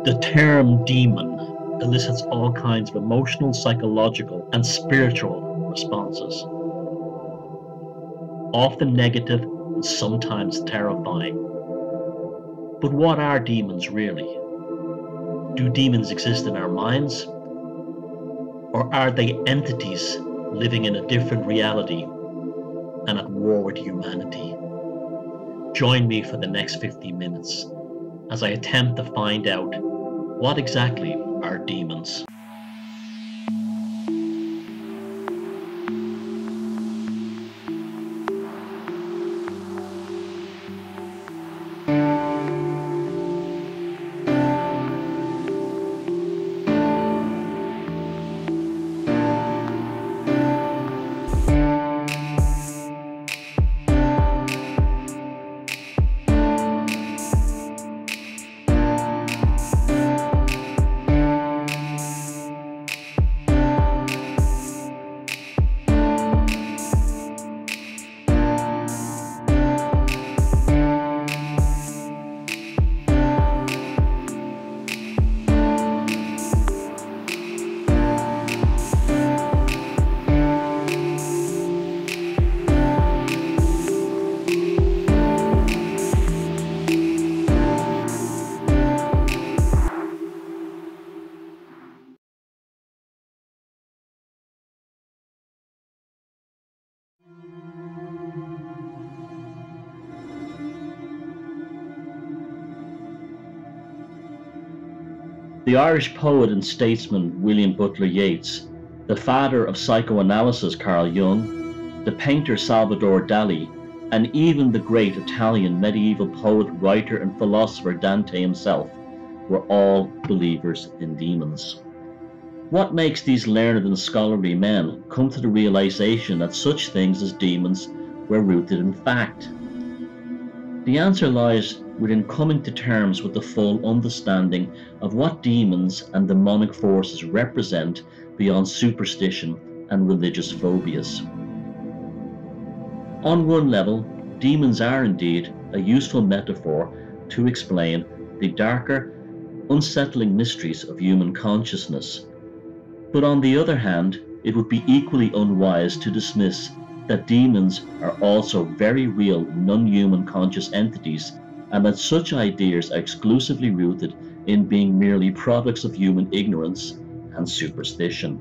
The term demon elicits all kinds of emotional, psychological, and spiritual responses, often negative and sometimes terrifying. But what are demons really? Do demons exist in our minds? Or are they entities living in a different reality and at war with humanity? Join me for the next 50 minutes as I attempt to find out what exactly are demons. The Irish poet and statesman William Butler Yeats, the father of psychoanalysis Carl Jung, the painter Salvador Dali, and even the great Italian medieval poet, writer, and philosopher Dante himself were all believers in demons. What makes these learned and scholarly men come to the realization that such things as demons were rooted in fact? The answer lies within coming to terms with the full understanding of what demons and demonic forces represent beyond superstition and religious phobias. On one level, demons are indeed a useful metaphor to explain the darker, unsettling mysteries of human consciousness. But on the other hand, it would be equally unwise to dismiss that demons are also very real non-human conscious entities, and that such ideas are exclusively rooted in being merely products of human ignorance and superstition.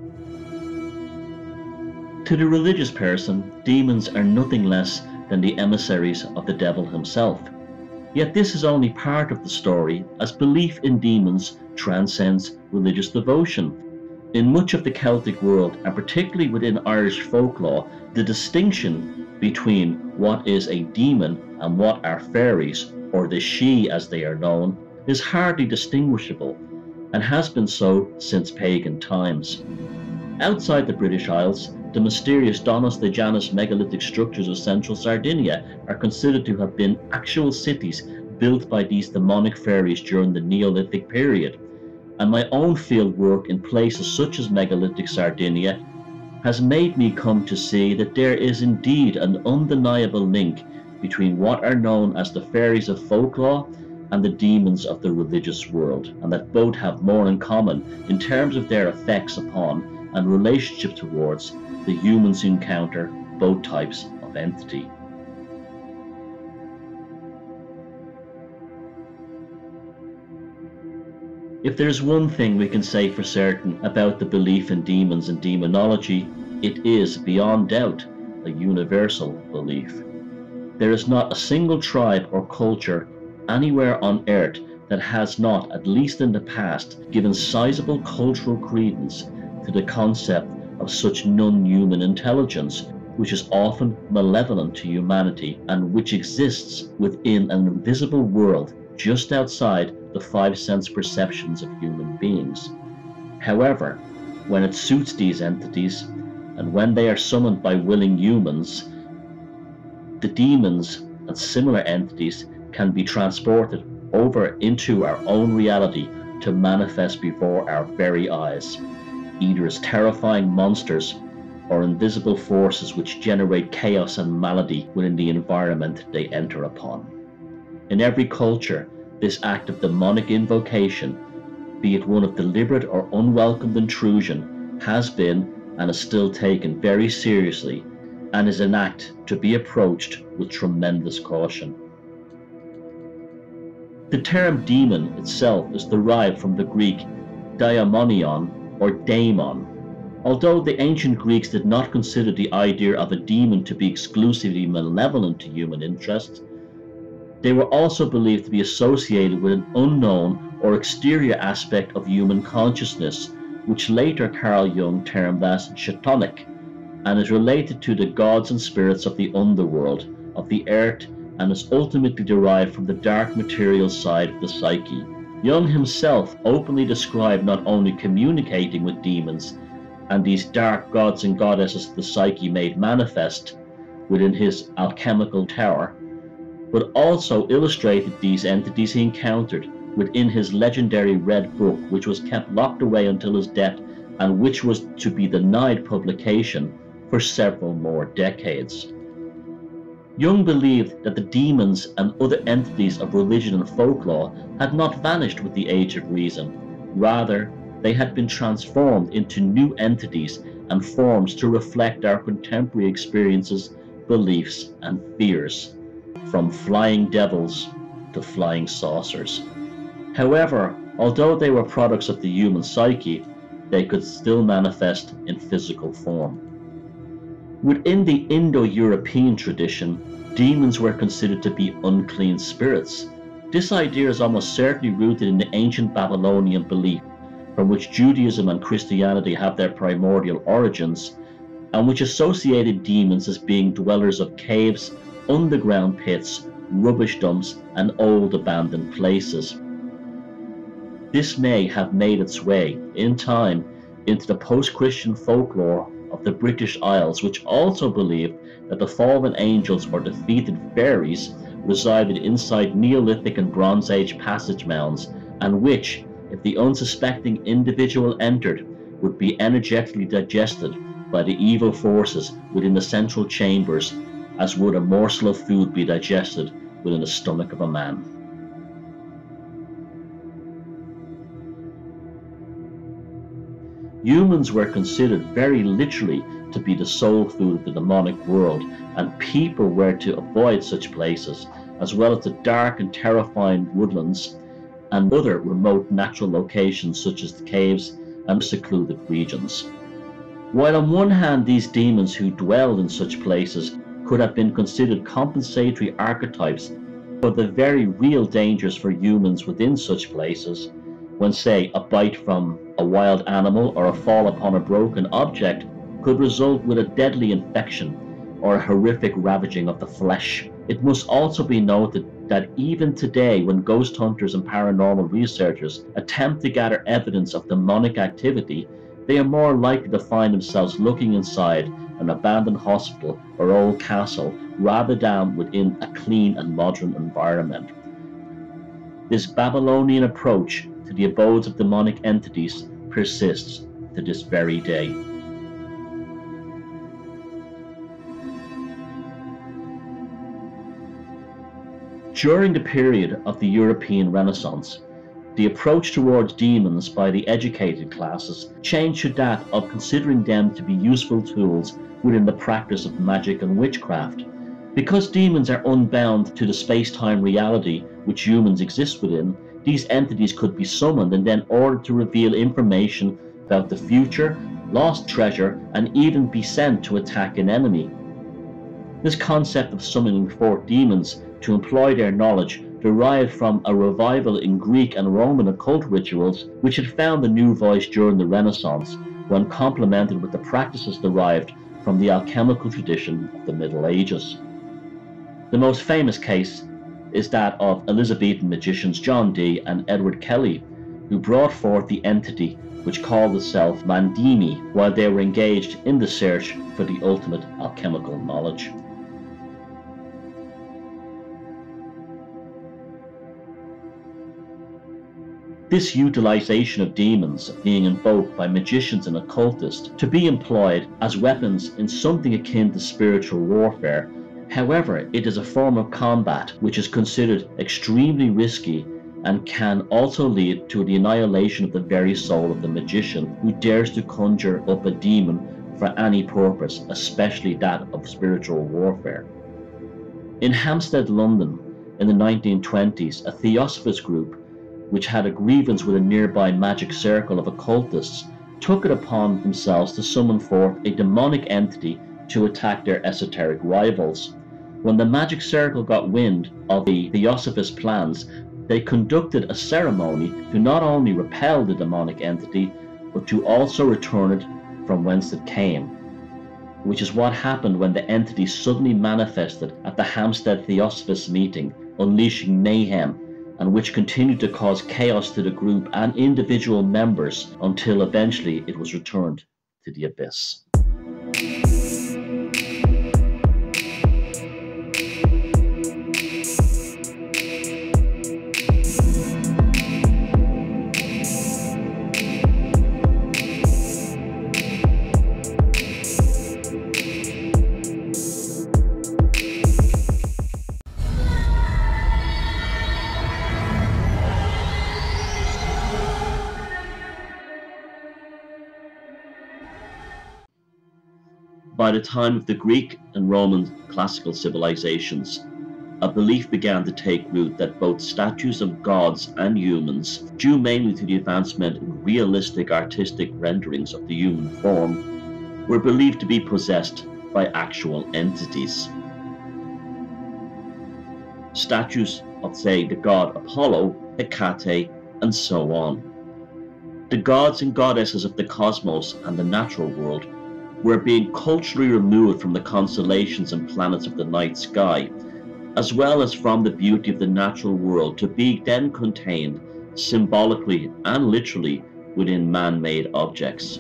To the religious person, demons are nothing less than the emissaries of the devil himself. Yet this is only part of the story, as belief in demons transcends religious devotion. In much of the Celtic world, and particularly within Irish folklore, the distinction between what is a demon and what are fairies, or the Sidhe as they are known, is hardly distinguishable, and has been so since pagan times. Outside the British Isles, the mysterious Donas de Janus megalithic structures of central Sardinia are considered to have been actual cities built by these demonic fairies during the Neolithic period. And my own field work in places such as megalithic Sardinia has made me come to see that there is indeed an undeniable link between what are known as the fairies of folklore and the demons of the religious world, and that both have more in common in terms of their effects upon and relationship towards the humans who encounter both types of entity. If there's one thing we can say for certain about the belief in demons and demonology, it is, beyond doubt, a universal belief. There is not a single tribe or culture anywhere on earth that has not, at least in the past, given sizable cultural credence to the concept of such non-human intelligence, which is often malevolent to humanity and which exists within an invisible world just outside the five sense perceptions of human beings. However, when it suits these entities, and when they are summoned by willing humans, the demons and similar entities can be transported over into our own reality to manifest before our very eyes, either as terrifying monsters or invisible forces which generate chaos and malady within the environment they enter upon. In every culture, this act of demonic invocation be it one of deliberate or unwelcomed intrusion, has been and is still taken very seriously, and is an act to be approached with tremendous caution. The term demon itself is derived from the Greek daimonion or daemon. Although the ancient Greeks did not consider the idea of a demon to be exclusively malevolent to human interests, they were also believed to be associated with an unknown or exterior aspect of human consciousness, which later Carl Jung termed as Shatanic, and is related to the gods and spirits of the underworld, of the earth, and is ultimately derived from the dark material side of the psyche. Jung himself openly described not only communicating with demons and these dark gods and goddesses of the psyche made manifest within his alchemical tower, but also illustrated these entities he encountered within his legendary Red Book, which was kept locked away until his death and which was to be denied publication for several more decades. Jung believed that the demons and other entities of religion and folklore had not vanished with the Age of Reason. Rather, they had been transformed into new entities and forms to reflect our contemporary experiences, beliefs, and fears, from flying devils to flying saucers. However, although they were products of the human psyche, they could still manifest in physical form. Within the Indo-European tradition, demons were considered to be unclean spirits. This idea is almost certainly rooted in the ancient Babylonian belief, from which Judaism and Christianity have their primordial origins, and which associated demons as being dwellers of caves, underground pits, rubbish dumps, and old abandoned places. This may have made its way, in time, into the post-Christian folklore of the British Isles, which also believed that the fallen angels or defeated fairies resided inside Neolithic and Bronze Age passage mounds, and which, if the unsuspecting individual entered, would be energetically digested by the evil forces within the central chambers, as would a morsel of food be digested within the stomach of a man. Humans were considered very literally to be the soul food of the demonic world, and people were to avoid such places, as well as the dark and terrifying woodlands and other remote natural locations such as the caves and secluded regions. While on one hand these demons who dwelled in such places could have been considered compensatory archetypes for the very real dangers for humans within such places, when say a bite from a wild animal or a fall upon a broken object could result with a deadly infection or a horrific ravaging of the flesh. It must also be noted that even today, when ghost hunters and paranormal researchers attempt to gather evidence of demonic activity, they are more likely to find themselves looking inside an abandoned hospital or old castle rather than within a clean and modern environment. This Babylonian approach to the abodes of demonic entities persists to this very day. During the period of the European Renaissance, the approach towards demons by the educated classes changed to that of considering them to be useful tools within the practice of magic and witchcraft. Because demons are unbound to the space-time reality which humans exist within, these entities could be summoned and then ordered to reveal information about the future, lost treasure, and even be sent to attack an enemy. This concept of summoning forth demons to employ their knowledge derived from a revival in Greek and Roman occult rituals, which had found a new voice during the Renaissance, when complemented with the practices derived from the alchemical tradition of the Middle Ages. The most famous case is that of Elizabethan magicians John Dee and Edward Kelly, who brought forth the entity which called itself Mandini while they were engaged in the search for the ultimate alchemical knowledge. This utilization of demons being invoked by magicians and occultists to be employed as weapons in something akin to spiritual warfare. However, it is a form of combat which is considered extremely risky and can also lead to the annihilation of the very soul of the magician who dares to conjure up a demon for any purpose, especially that of spiritual warfare. In Hampstead, London, in the 1920s, a Theosophist group, which had a grievance with a nearby magic circle of occultists, took it upon themselves to summon forth a demonic entity to attack their esoteric rivals. When the magic circle got wind of the Theosophist plans, they conducted a ceremony to not only repel the demonic entity, but to also return it from whence it came, which is what happened when the entity suddenly manifested at the Hampstead Theosophist meeting, unleashing mayhem, and which continued to cause chaos to the group and individual members until eventually it was returned to the abyss. By the time of the Greek and Roman classical civilizations, a belief began to take root that both statues of gods and humans, due mainly to the advancement in realistic artistic renderings of the human form, were believed to be possessed by actual entities. Statues of, say, the god Apollo, Hecate, and so on. The gods and goddesses of the cosmos and the natural world were being culturally removed from the constellations and planets of the night sky, as well as from the beauty of the natural world, to be then contained symbolically and literally within man-made objects.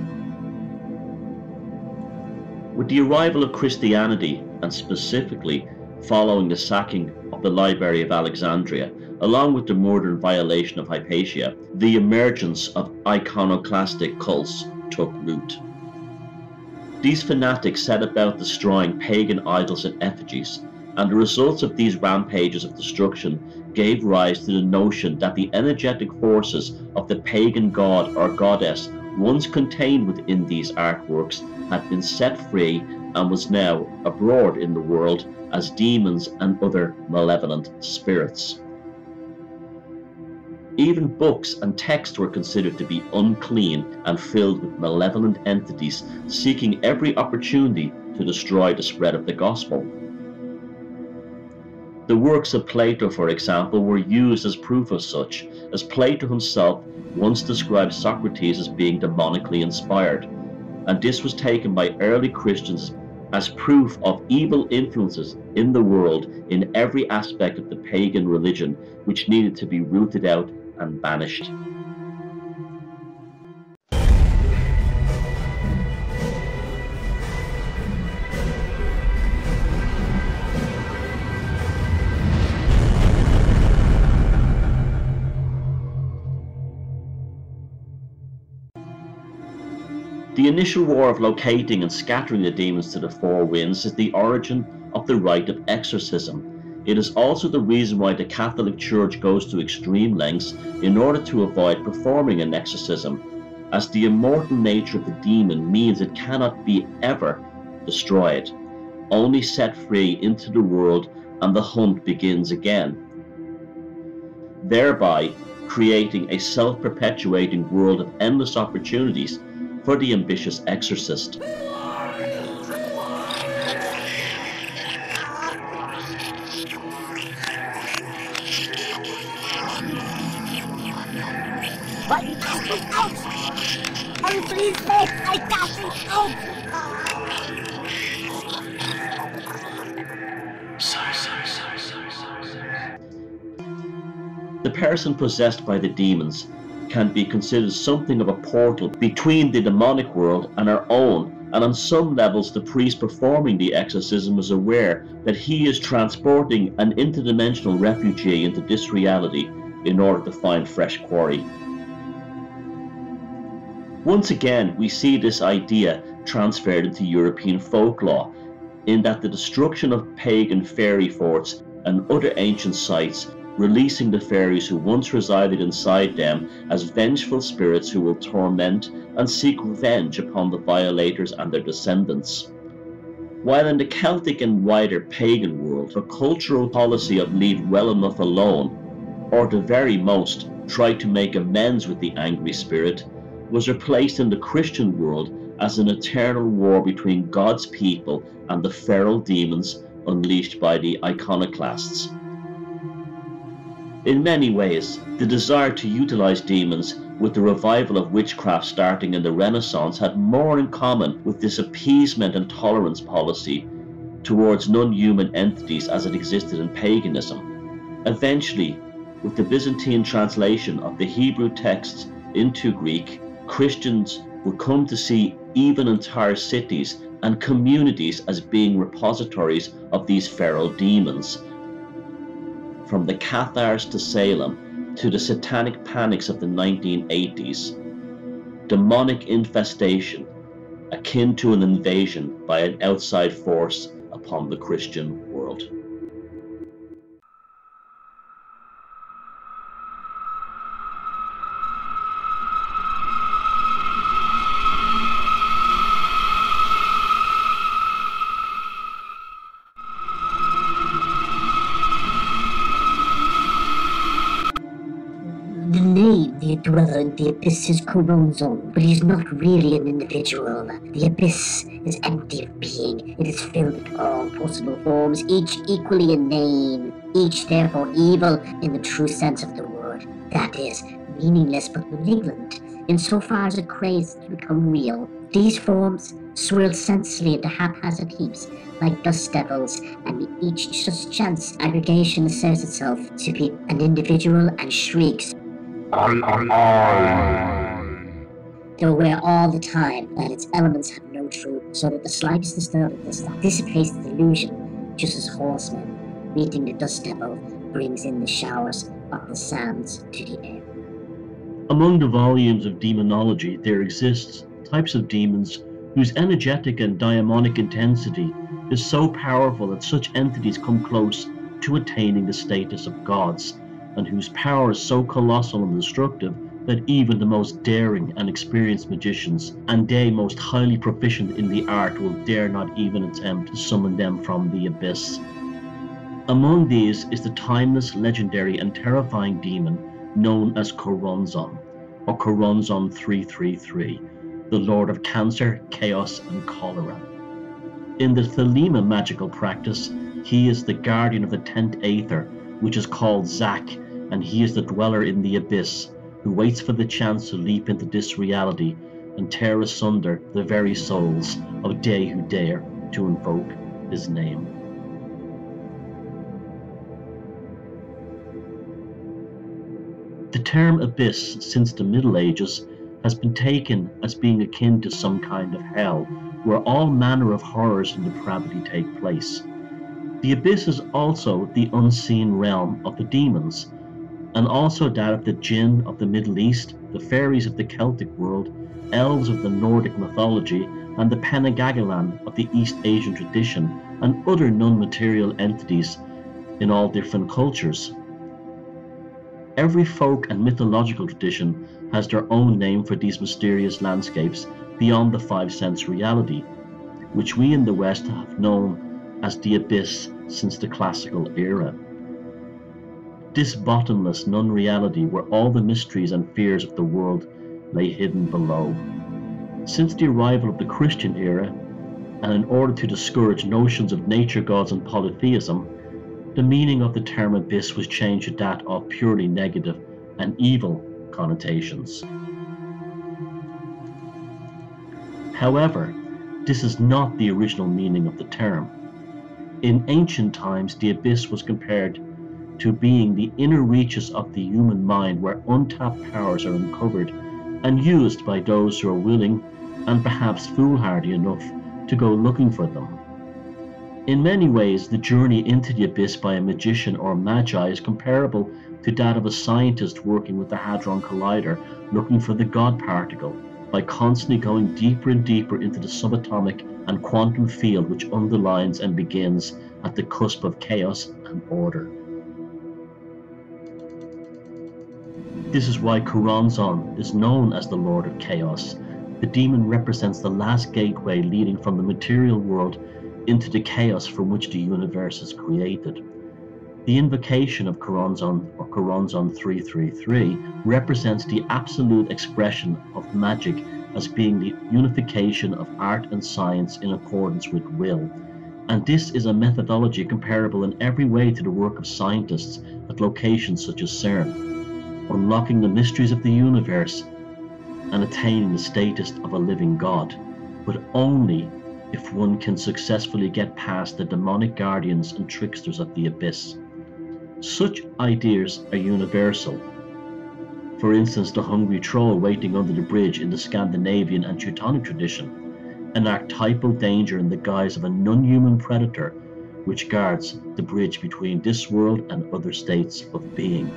With the arrival of Christianity, and specifically following the sacking of the Library of Alexandria, along with the murder and violation of Hypatia, the emergence of iconoclastic cults took root. These fanatics set about destroying pagan idols and effigies, and the results of these rampages of destruction gave rise to the notion that the energetic forces of the pagan god or goddess once contained within these artworks had been set free and was now abroad in the world as demons and other malevolent spirits. Even books and texts were considered to be unclean and filled with malevolent entities seeking every opportunity to destroy the spread of the gospel. The works of Plato, for example, were used as proof of such, as Plato himself once described Socrates as being demonically inspired, and this was taken by early Christians as proof of evil influences in the world in every aspect of the pagan religion, which needed to be rooted out and banished. The initial war of locating and scattering the demons to the four winds is the origin of the rite of exorcism. It is also the reason why the Catholic Church goes to extreme lengths in order to avoid performing an exorcism, as the immortal nature of the demon means it cannot be ever destroyed, only set free into the world, and the hunt begins again, thereby creating a self-perpetuating world of endless opportunities for the ambitious exorcist. But cast it out! Hurry, please, Faith! I cast it out! The person possessed by the demons can be considered something of a portal between the demonic world and our own, and on some levels the priest performing the exorcism is aware that he is transporting an interdimensional refugee into this reality in order to find fresh quarry. Once again, we see this idea transferred into European folklore, in that the destruction of pagan fairy forts and other ancient sites releasing the fairies who once resided inside them as vengeful spirits who will torment and seek revenge upon the violators and their descendants. While in the Celtic and wider pagan world, a cultural policy of leave well enough alone, or the very most try to make amends with the angry spirit, was replaced in the Christian world as an eternal war between God's people and the feral demons unleashed by the iconoclasts. In many ways, the desire to utilize demons with the revival of witchcraft starting in the Renaissance had more in common with this appeasement and tolerance policy towards non-human entities as it existed in paganism. Eventually, with the Byzantine translation of the Hebrew texts into Greek, Christians would come to see even entire cities and communities as being repositories of these feral demons. From the Cathars to Salem, to the satanic panics of the 1980s, demonic infestation akin to an invasion by an outside force upon the Christian world. The name, the dweller in the abyss, is Choronzon, but he's not really an individual. The abyss is empty of being. It is filled with all possible forms, each equally in name, each therefore evil in the true sense of the word. That is, meaningless but malignant, insofar as it craves to become real. These forms swirl senselessly into haphazard heaps, like dust devils, and each such chance aggregation asserts itself to be an individual and shrieks, though aware all the time that its elements have no truth, so that the slightest disturbance dissipates the delusion, just as horsemen, meeting the dust devil, brings in the showers of the sands to the air. Among the volumes of demonology, there exists types of demons whose energetic and daimonic intensity is so powerful that such entities come close to attaining the status of gods, and whose power is so colossal and destructive that even the most daring and experienced magicians, and they most highly proficient in the art, will dare not even attempt to summon them from the abyss. Among these is the timeless, legendary, and terrifying demon known as Choronzon, or Choronzon 333, the lord of cancer, chaos, and cholera. In the Thelema magical practice, he is the guardian of the 10th Aether, which is called Zak, and he is the dweller in the abyss, who waits for the chance to leap into this reality and tear asunder the very souls of they who dare to invoke his name. The term abyss, since the Middle Ages, has been taken as being akin to some kind of hell, where all manner of horrors and depravity take place. The abyss is also the unseen realm of the demons, and also that of the jinn of the Middle East, the fairies of the Celtic world, elves of the Nordic mythology, and the Penagagalan of the East Asian tradition, and other non-material entities in all different cultures. Every folk and mythological tradition has their own name for these mysterious landscapes beyond the five-sense reality, which we in the West have known as the abyss since the classical era. This bottomless non-reality where all the mysteries and fears of the world lay hidden below. Since the arrival of the Christian era, and in order to discourage notions of nature gods and polytheism, the meaning of the term abyss was changed to that of purely negative and evil connotations. However, this is not the original meaning of the term. In ancient times, the abyss was compared to being the inner reaches of the human mind where untapped powers are uncovered and used by those who are willing and perhaps foolhardy enough to go looking for them. In many ways, the journey into the abyss by a magician or magi is comparable to that of a scientist working with the Hadron Collider looking for the God particle, by constantly going deeper and deeper into the subatomic and quantum field which underlines and begins at the cusp of chaos and order. This is why Choronzon is known as the Lord of Chaos. The demon represents the last gateway leading from the material world into the chaos from which the universe is created. The invocation of Choronzon, or Choronzon 333, represents the absolute expression of magic as being the unification of art and science in accordance with will. And this is a methodology comparable in every way to the work of scientists at locations such as CERN, unlocking the mysteries of the universe and attaining the status of a living god, but only if one can successfully get past the demonic guardians and tricksters of the abyss. Such ideas are universal. For instance, the hungry troll waiting under the bridge in the Scandinavian and Teutonic tradition, an archetypal danger in the guise of a non-human predator which guards the bridge between this world and other states of being.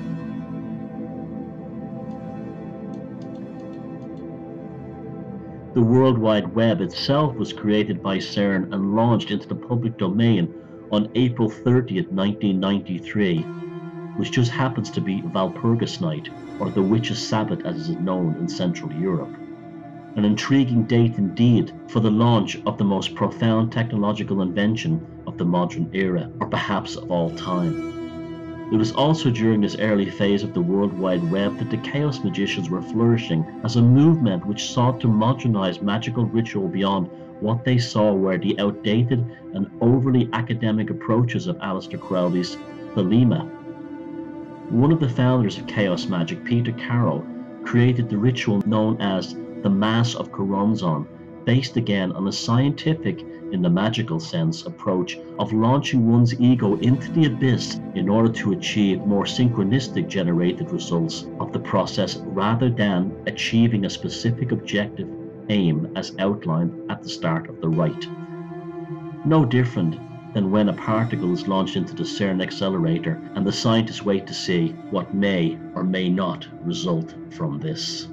The World Wide Web itself was created by CERN and launched into the public domain on April 30th, 1993, which just happens to be Walpurgis Night, or the Witches' Sabbath as it is known in Central Europe. An intriguing date indeed for the launch of the most profound technological invention of the modern era, or perhaps of all time. It was also during this early phase of the World Wide Web that the Chaos Magicians were flourishing as a movement which sought to modernize magical ritual beyond what they saw were the outdated and overly academic approaches of Aleister Crowley's Thelema. One of the founders of Chaos Magic, Peter Carroll, created the ritual known as the Mass of Choronzon, based again on a scientific, in the magical sense, approach of launching one's ego into the abyss in order to achieve more synchronistic generated results of the process rather than achieving a specific objective aim as outlined at the start of the rite. No different than when a particle is launched into the CERN accelerator and the scientists wait to see what may or may not result from this.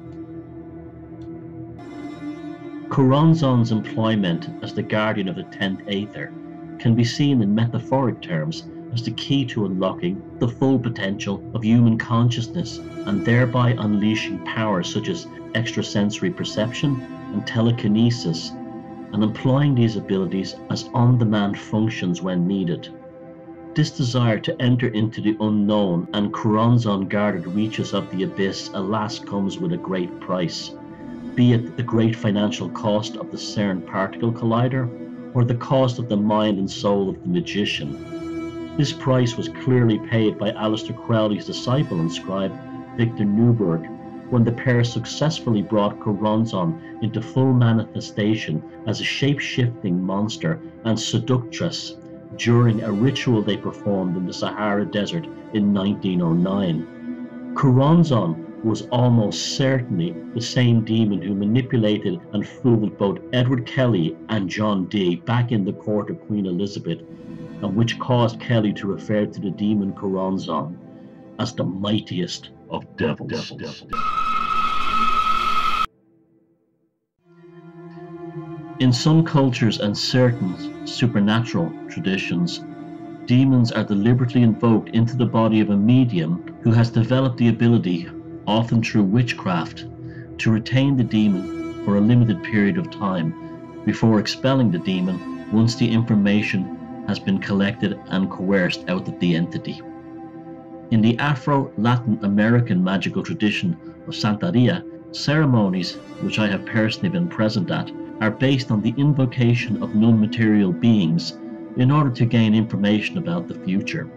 Choronzon's employment as the guardian of the 10th Aether can be seen in metaphoric terms as the key to unlocking the full potential of human consciousness and thereby unleashing powers such as extrasensory perception and telekinesis, and employing these abilities as on-demand functions when needed. This desire to enter into the unknown and Choronzon-guarded reaches of the abyss alas comes with a great price, be it the great financial cost of the CERN particle collider or the cost of the mind and soul of the magician. This price was clearly paid by Aleister Crowley's disciple and scribe Victor Newberg when the pair successfully brought Choronzon into full manifestation as a shape-shifting monster and seductress during a ritual they performed in the Sahara Desert in 1909. Choronzon was almost certainly the same demon who manipulated and fooled both Edward Kelly and John Dee back in the court of Queen Elizabeth, and which caused Kelly to refer to the demon Choronzon as the mightiest of devils. In some cultures and certain supernatural traditions, demons are deliberately invoked into the body of a medium who has developed the ability, often through witchcraft, to retain the demon for a limited period of time before expelling the demon once the information has been collected and coerced out of the entity. In the Afro-Latin American magical tradition of Santeria, ceremonies, which I have personally been present at, are based on the invocation of non-material beings in order to gain information about the future.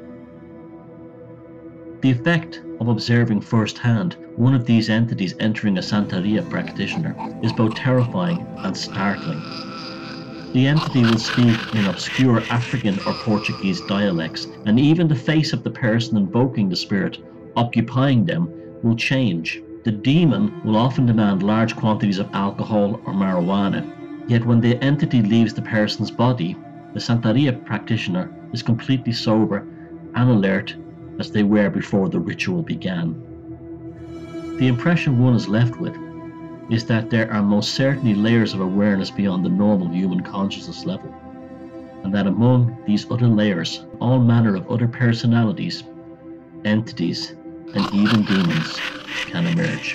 The effect of observing firsthand one of these entities entering a Santeria practitioner is both terrifying and startling. The entity will speak in obscure African or Portuguese dialects, and even the face of the person invoking the spirit occupying them will change. The demon will often demand large quantities of alcohol or marijuana, yet when the entity leaves the person's body, the Santeria practitioner is completely sober and alert as they were before the ritual began. The impression one is left with is that there are most certainly layers of awareness beyond the normal human consciousness level, and that among these other layers, all manner of other personalities, entities, and even demons can emerge.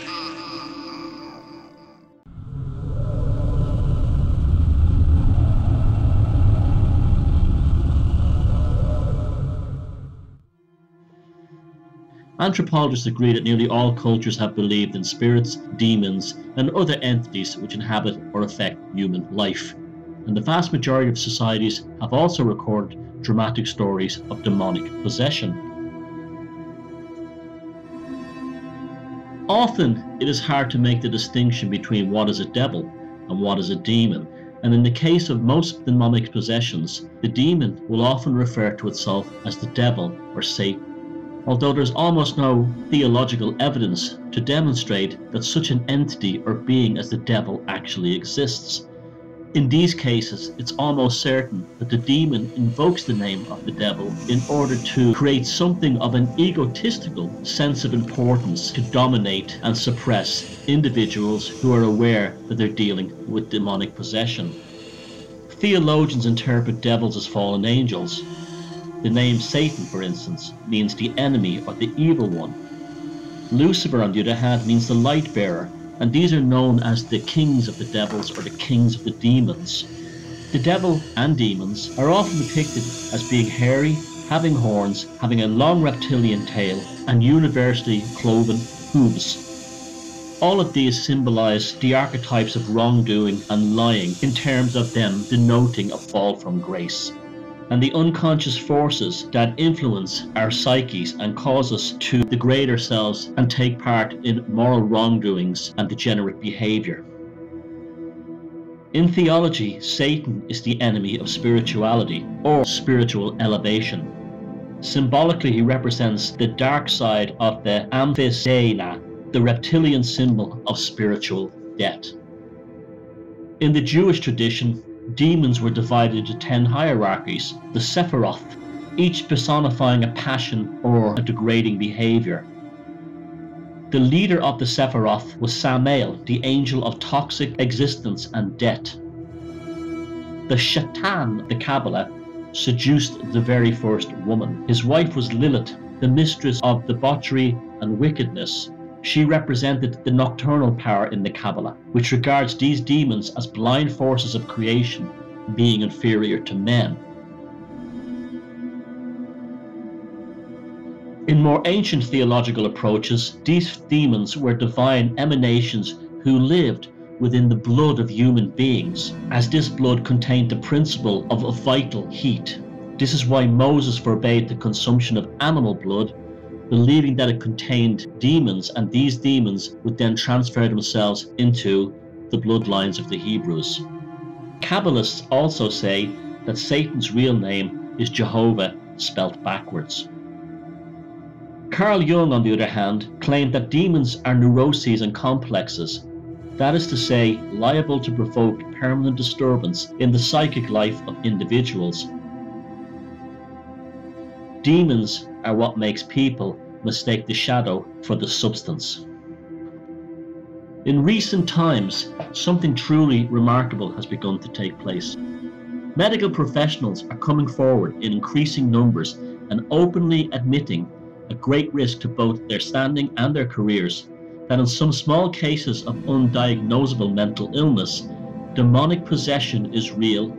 Anthropologists agree that nearly all cultures have believed in spirits, demons, and other entities which inhabit or affect human life. And the vast majority of societies have also recorded dramatic stories of demonic possession. Often, it is hard to make the distinction between what is a devil and what is a demon, and in the case of most demonic possessions, the demon will often refer to itself as the devil or Satan, although there's almost no theological evidence to demonstrate that such an entity or being as the devil actually exists. In these cases, it's almost certain that the demon invokes the name of the devil in order to create something of an egotistical sense of importance to dominate and suppress individuals who are aware that they're dealing with demonic possession. Theologians interpret devils as fallen angels. The name Satan, for instance, means the enemy or the evil one. Lucifer, on the other hand, means the light bearer, and these are known as the kings of the devils or the kings of the demons. The devil and demons are often depicted as being hairy, having horns, having a long reptilian tail, and universally cloven hooves. All of these symbolize the archetypes of wrongdoing and lying in terms of them denoting a fall from grace, and the unconscious forces that influence our psyches and cause us to degrade ourselves and take part in moral wrongdoings and degenerate behavior. In theology, Satan is the enemy of spirituality or spiritual elevation. Symbolically, he represents the dark side of the Amphisbaena, the reptilian symbol of spiritual death. In the Jewish tradition, demons were divided into 10 hierarchies, the Sephiroth, each personifying a passion or a degrading behavior. The leader of the Sephiroth was Samael, the angel of toxic existence and death. The Shaitan of the Kabbalah seduced the very first woman. His wife was Lilith, the mistress of debauchery and wickedness. She represented the nocturnal power in the Kabbalah, which regards these demons as blind forces of creation, being inferior to men. In more ancient theological approaches, these demons were divine emanations who lived within the blood of human beings, as this blood contained the principle of a vital heat. This is why Moses forbade the consumption of animal blood, believing that it contained demons, and these demons would then transfer themselves into the bloodlines of the Hebrews. Kabbalists also say that Satan's real name is Jehovah, spelt backwards. Carl Jung, on the other hand, claimed that demons are neuroses and complexes, that is to say, liable to provoke permanent disturbance in the psychic life of individuals. Demons are what makes people mistake the shadow for the substance. In recent times, something truly remarkable has begun to take place. Medical professionals are coming forward in increasing numbers and openly admitting a great risk to both their standing and their careers, that in some small cases of undiagnosable mental illness, demonic possession is real.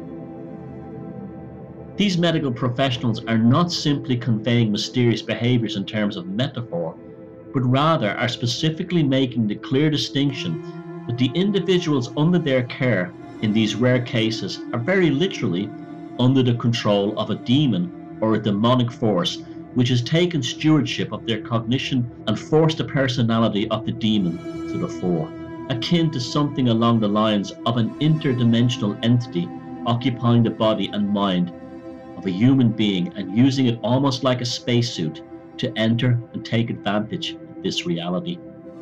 These medical professionals are not simply conveying mysterious behaviors in terms of metaphor, but rather are specifically making the clear distinction that the individuals under their care in these rare cases are very literally under the control of a demon or a demonic force which has taken stewardship of their cognition and forced the personality of the demon to the fore, akin to something along the lines of an interdimensional entity occupying the body and mind of a human being and using it almost like a spacesuit to enter and take advantage of this reality.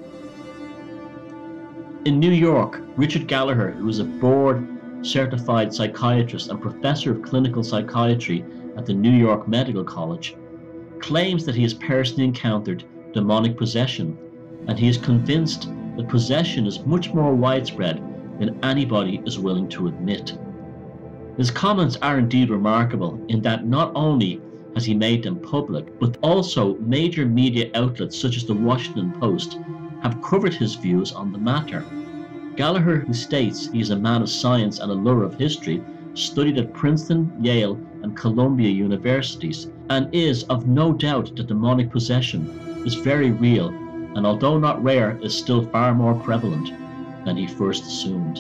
In New York, Richard Gallagher, who is a board-certified psychiatrist and professor of clinical psychiatry at the New York Medical College, claims that he has personally encountered demonic possession, and he is convinced that possession is much more widespread than anybody is willing to admit. His comments are indeed remarkable in that not only has he made them public, but also major media outlets such as the Washington Post have covered his views on the matter. Gallagher, who states he is a man of science and a lover of history, studied at Princeton, Yale, and Columbia universities, and is of no doubt that demonic possession is very real, and although not rare, is still far more prevalent than he first assumed.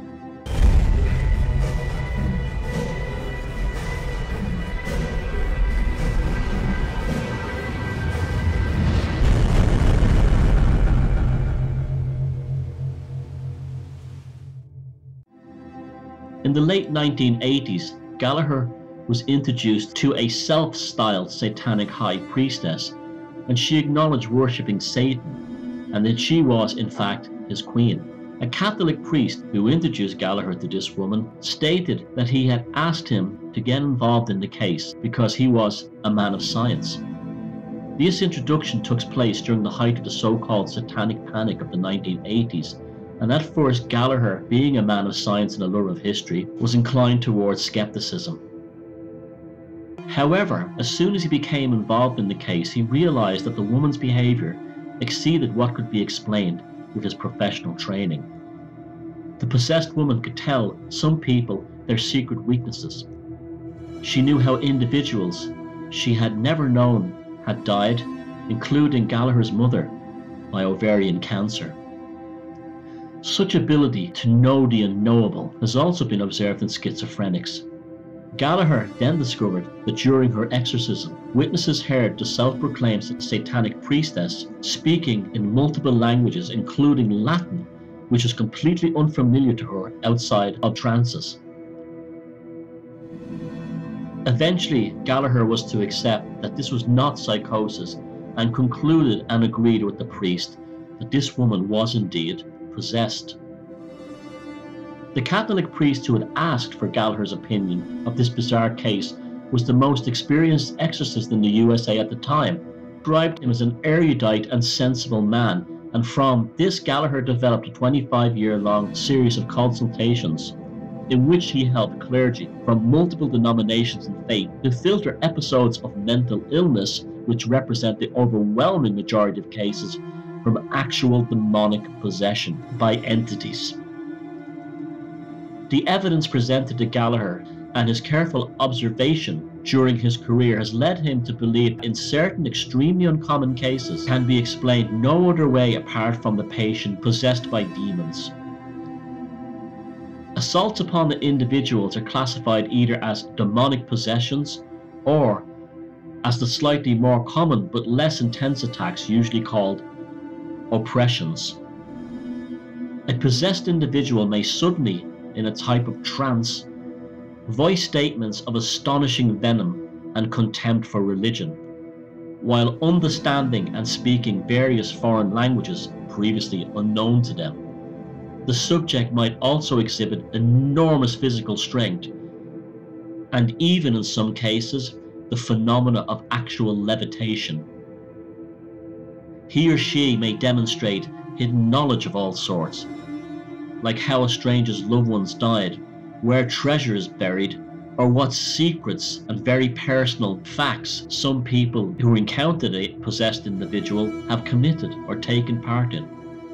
In the late 1980s, Gallagher was introduced to a self-styled satanic high priestess, and she acknowledged worshipping Satan, and that she was, in fact, his queen. A Catholic priest who introduced Gallagher to this woman stated that he had asked him to get involved in the case because he was a man of science. This introduction took place during the height of the so-called satanic panic of the 1980s, and at first Gallagher, being a man of science and a lover of history, was inclined towards skepticism. However, as soon as he became involved in the case, he realized that the woman's behavior exceeded what could be explained with his professional training. The possessed woman could tell some people their secret weaknesses. She knew how individuals she had never known had died, including Gallagher's mother, by ovarian cancer. Such ability to know the unknowable has also been observed in schizophrenics. Gallagher then discovered that during her exorcism, witnesses heard the self-proclaimed satanic priestess speaking in multiple languages, including Latin, which was completely unfamiliar to her outside of trances. Eventually, Gallagher was to accept that this was not psychosis, and concluded and agreed with the priest that this woman was indeed possessed. The Catholic priest who had asked for Gallagher's opinion of this bizarre case was the most experienced exorcist in the USA at the time, described him as an erudite and sensible man, and from this Gallagher developed a 25-year-long series of consultations in which he helped clergy from multiple denominations and faith to filter episodes of mental illness, which represent the overwhelming majority of cases, from actual demonic possession by entities. The evidence presented to Gallagher and his careful observation during his career has led him to believe in certain extremely uncommon cases can be explained no other way apart from the patient possessed by demons. Assaults upon the individuals are classified either as demonic possessions or as the slightly more common but less intense attacks usually called oppressions. A possessed individual may suddenly, in a type of trance, voice statements of astonishing venom and contempt for religion, while understanding and speaking various foreign languages previously unknown to them. The subject might also exhibit enormous physical strength, and even in some cases, the phenomena of actual levitation. He or she may demonstrate hidden knowledge of all sorts, like how a stranger's loved ones died, where treasure is buried, or what secrets and very personal facts some people who encountered a possessed individual have committed or taken part in.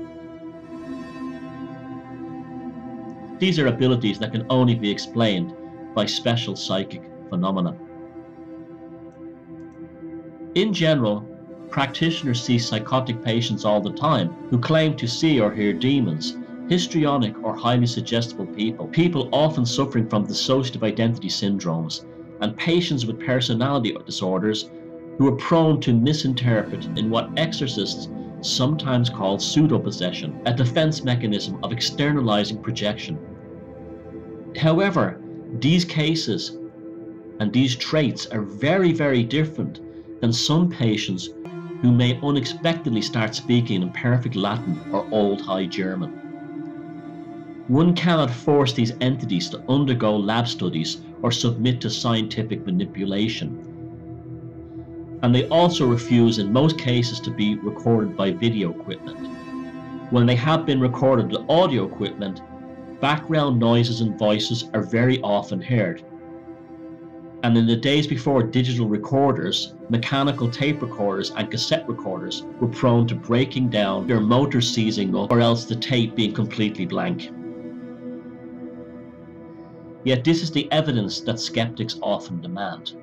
These are abilities that can only be explained by special psychic phenomena. In general, practitioners see psychotic patients all the time who claim to see or hear demons, histrionic or highly suggestible people often suffering from dissociative identity syndromes, and patients with personality disorders who are prone to misinterpret in what exorcists sometimes call pseudo-possession, a defense mechanism of externalizing projection. However, these cases and these traits are very, very different than some patients who may unexpectedly start speaking in perfect Latin or Old High German. One cannot force these entities to undergo lab studies or submit to scientific manipulation. And they also refuse in most cases to be recorded by video equipment. When they have been recorded with audio equipment, background noises and voices are very often heard. And in the days before digital recorders, mechanical tape recorders and cassette recorders were prone to breaking down, their motors seizing up, or else the tape being completely blank. Yet this is the evidence that skeptics often demand.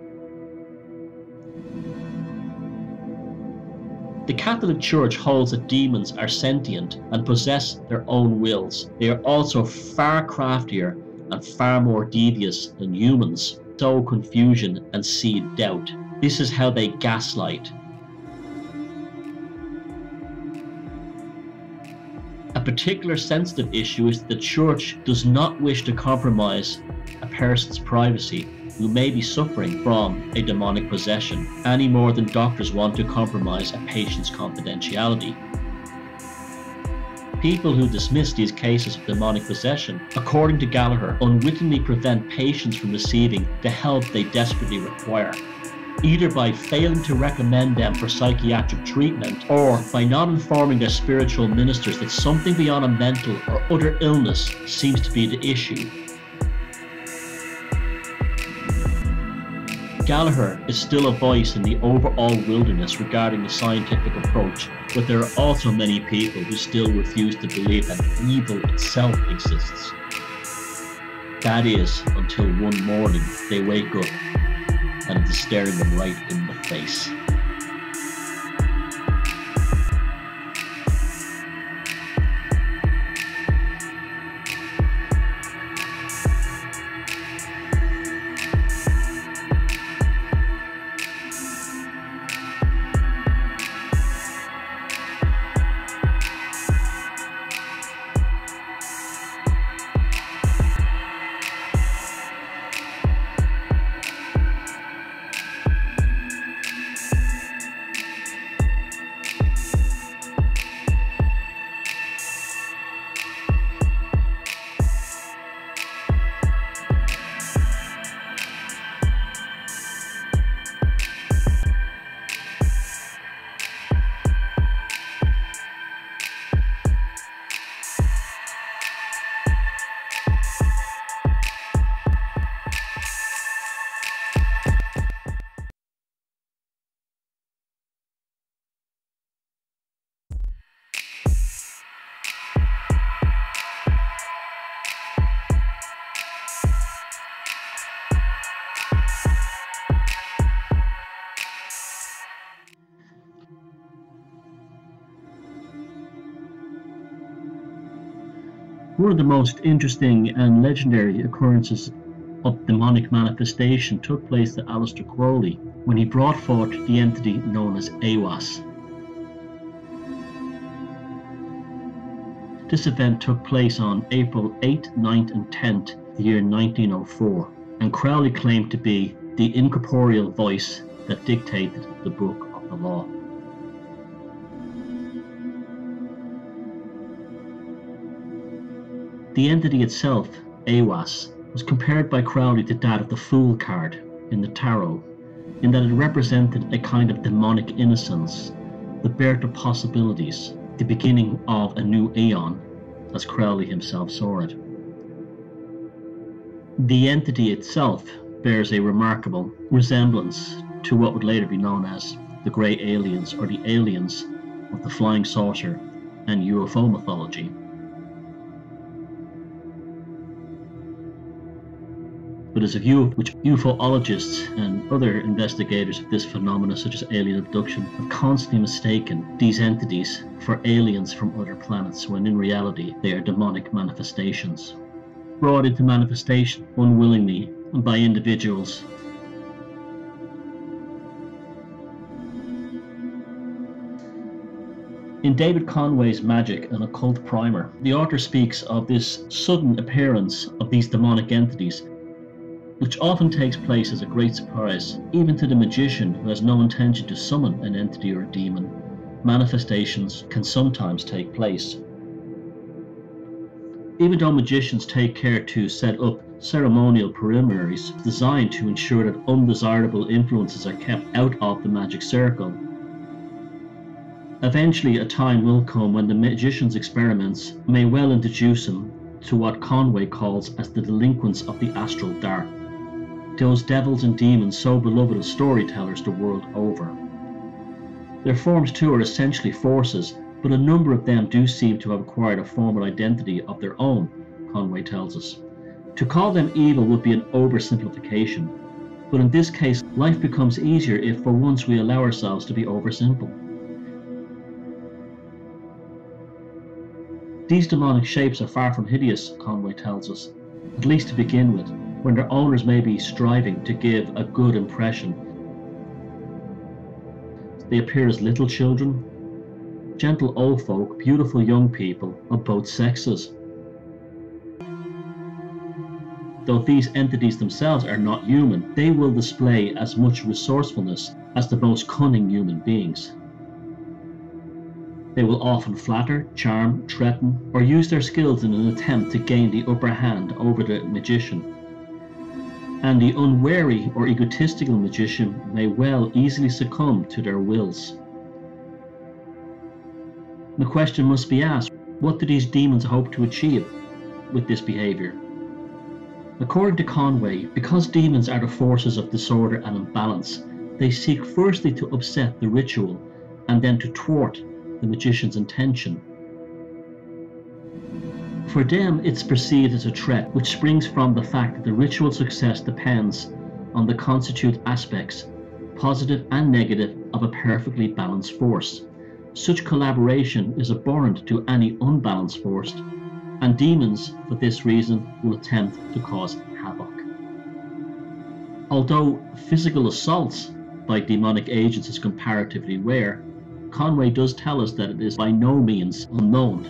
The Catholic Church holds that demons are sentient and possess their own wills. They are also far craftier and far more devious than humans, sow confusion and seed doubt. This is how they gaslight. A particular sensitive issue is that the Church does not wish to compromise a person's privacy who may be suffering from a demonic possession, any more than doctors want to compromise a patient's confidentiality. People who dismiss these cases of demonic possession, according to Gallagher, unwittingly prevent patients from receiving the help they desperately require, either by failing to recommend them for psychiatric treatment or by not informing their spiritual ministers that something beyond a mental or other illness seems to be the issue. Gallagher is still a voice in the overall wilderness regarding the scientific approach, but there are also many people who still refuse to believe that evil itself exists. That is, until one morning they wake up and it is staring them right in the face. One of the most interesting and legendary occurrences of demonic manifestation took place to Aleister Crowley when he brought forth the entity known as Aiwass. This event took place on April 8th, 9th and 10th, the year 1904, and Crowley claimed to be the incorporeal voice that dictated the Book of the Law. The entity itself, Aiwass, was compared by Crowley to that of the Fool card in the Tarot, in that it represented a kind of demonic innocence, the birth of possibilities, the beginning of a new aeon, as Crowley himself saw it. The entity itself bears a remarkable resemblance to what would later be known as the Grey Aliens, or the aliens of the flying saucer and UFO mythology. But as a view which ufologists and other investigators of this phenomena, such as alien abduction, have constantly mistaken these entities for aliens from other planets, when in reality they are demonic manifestations, brought into manifestation unwillingly by individuals. In David Conway's Magic, an Occult Primer, the author speaks of this sudden appearance of these demonic entities, which often takes place as a great surprise, even to the magician who has no intention to summon an entity or a demon. Manifestations can sometimes take place. Even though magicians take care to set up ceremonial preliminaries designed to ensure that undesirable influences are kept out of the magic circle, eventually a time will come when the magician's experiments may well introduce him to what Conway calls as the delinquents of the astral dark. those devils and demons so beloved of storytellers the world over. Their forms too are essentially forces, but a number of them do seem to have acquired a formal identity of their own, Conway tells us. To call them evil would be an oversimplification, but in this case, life becomes easier if for once we allow ourselves to be oversimple. These demonic shapes are far from hideous, Conway tells us, at least to begin with, when their owners may be striving to give a good impression. They appear as little children, gentle old folk, beautiful young people of both sexes. Though these entities themselves are not human, they will display as much resourcefulness as the most cunning human beings. They will often flatter, charm, threaten, or use their skills in an attempt to gain the upper hand over the magician. And the unwary or egotistical magician may well easily succumb to their wills. The question must be asked, what do these demons hope to achieve with this behavior? According to Conway, because demons are the forces of disorder and imbalance, they seek firstly to upset the ritual and then to thwart the magician's intention. For them, it's perceived as a threat, which springs from the fact that the ritual success depends on the constituent aspects, positive and negative, of a perfectly balanced force. Such collaboration is abhorrent to any unbalanced force, and demons, for this reason, will attempt to cause havoc. Although physical assaults by demonic agents is comparatively rare, Conway does tell us that it is by no means unknown.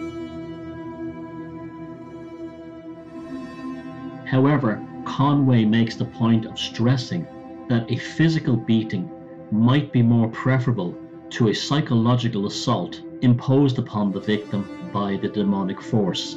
However, Conway makes the point of stressing that a physical beating might be more preferable to a psychological assault imposed upon the victim by the demonic force.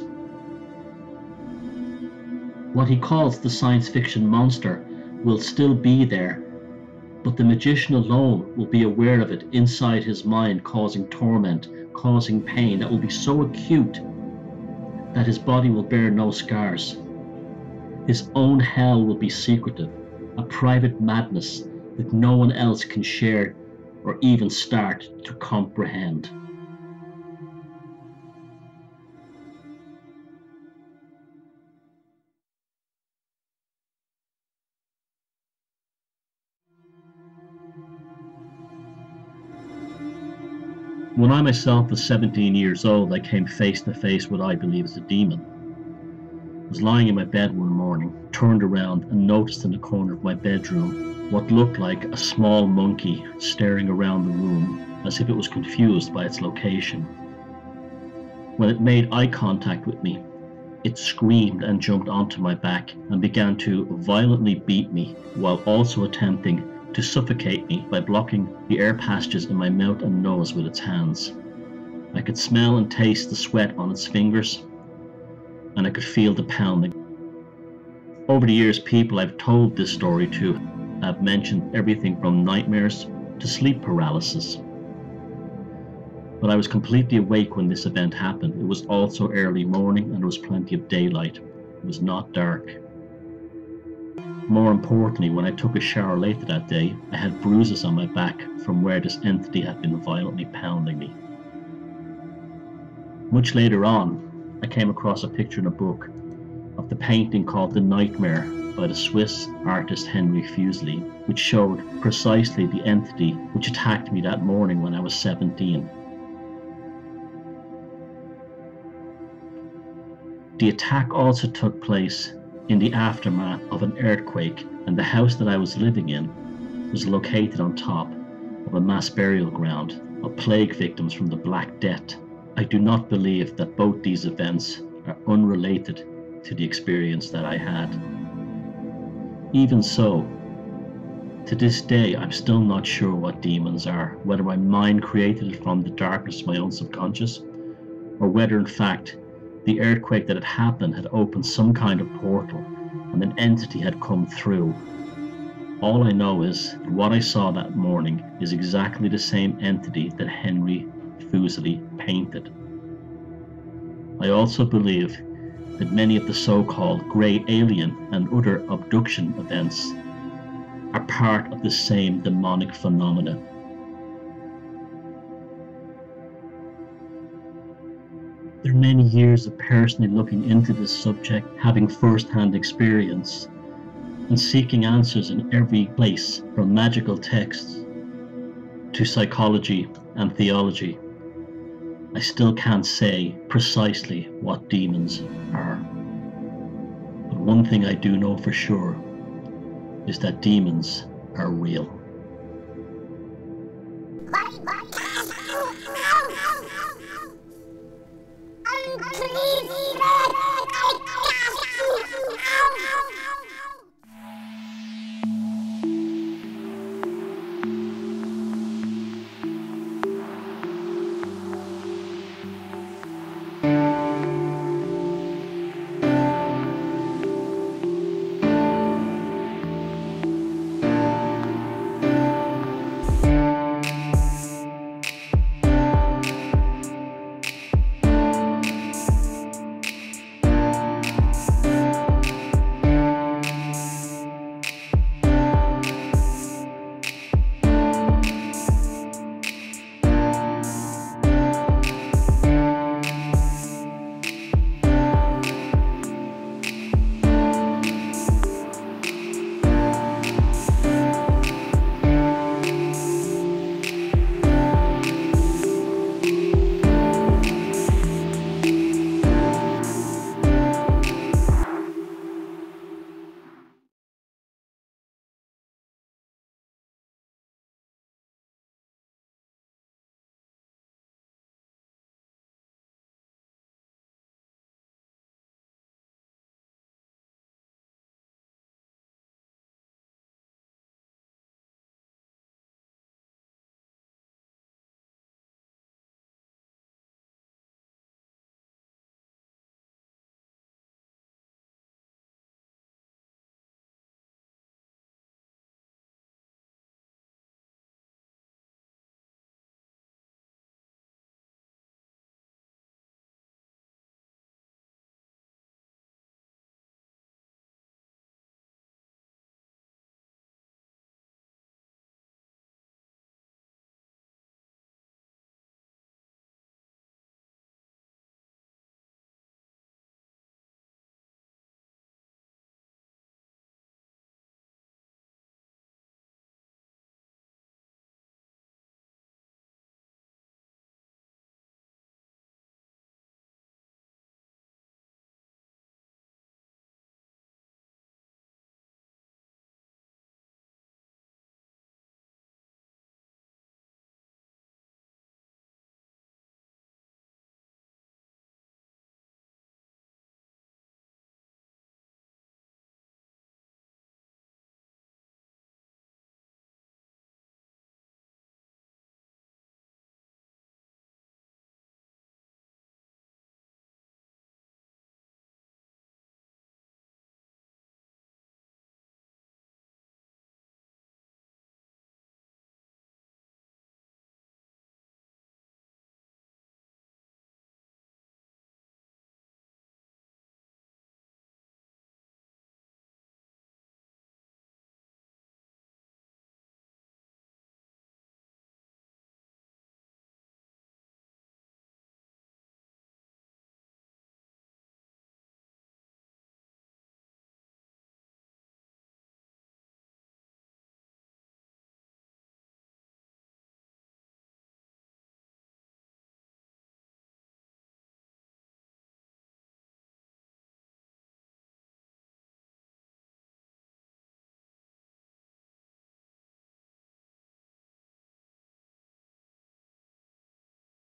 What he calls the science fiction monster will still be there, but the magician alone will be aware of it inside his mind, causing torment, causing pain that will be so acute that his body will bear no scars. His own hell will be secretive, a private madness that no one else can share or even start to comprehend. When I myself was 17 years old, I came face to face with what I believe is a demon. I was lying in my bed one morning, turned around and noticed in the corner of my bedroom what looked like a small monkey staring around the room as if it was confused by its location. When it made eye contact with me, it screamed and jumped onto my back and began to violently beat me while also attempting to suffocate me by blocking the air passages in my mouth and nose with its hands. I could smell and taste the sweat on its fingers, and I could feel the pounding. Over the years, people I've told this story to have mentioned everything from nightmares to sleep paralysis. But I was completely awake when this event happened. It was also early morning and there was plenty of daylight. It was not dark. More importantly, when I took a shower later that day, I had bruises on my back from where this entity had been violently pounding me. Much later on, I came across a picture in a book of the painting called The Nightmare by the Swiss artist Henry Fuseli, which showed precisely the entity which attacked me that morning when I was 17. The attack also took place in the aftermath of an earthquake, and the house that I was living in was located on top of a mass burial ground of plague victims from the Black Death. I do not believe that both these events are unrelated to the experience that I had. Even so, to this day, I'm still not sure what demons are, whether my mind created it from the darkness of my own subconscious, or whether in fact the earthquake that had happened had opened some kind of portal and an entity had come through. All I know is that what I saw that morning is exactly the same entity that Henry Fuseli painted. I also believe that many of the so-called grey alien and other abduction events are part of the same demonic phenomena. There are many years of personally looking into this subject, having first-hand experience, and seeking answers in every place, from magical texts to psychology and theology. I still can't say precisely what demons are. But one thing I do know for sure is that demons are real.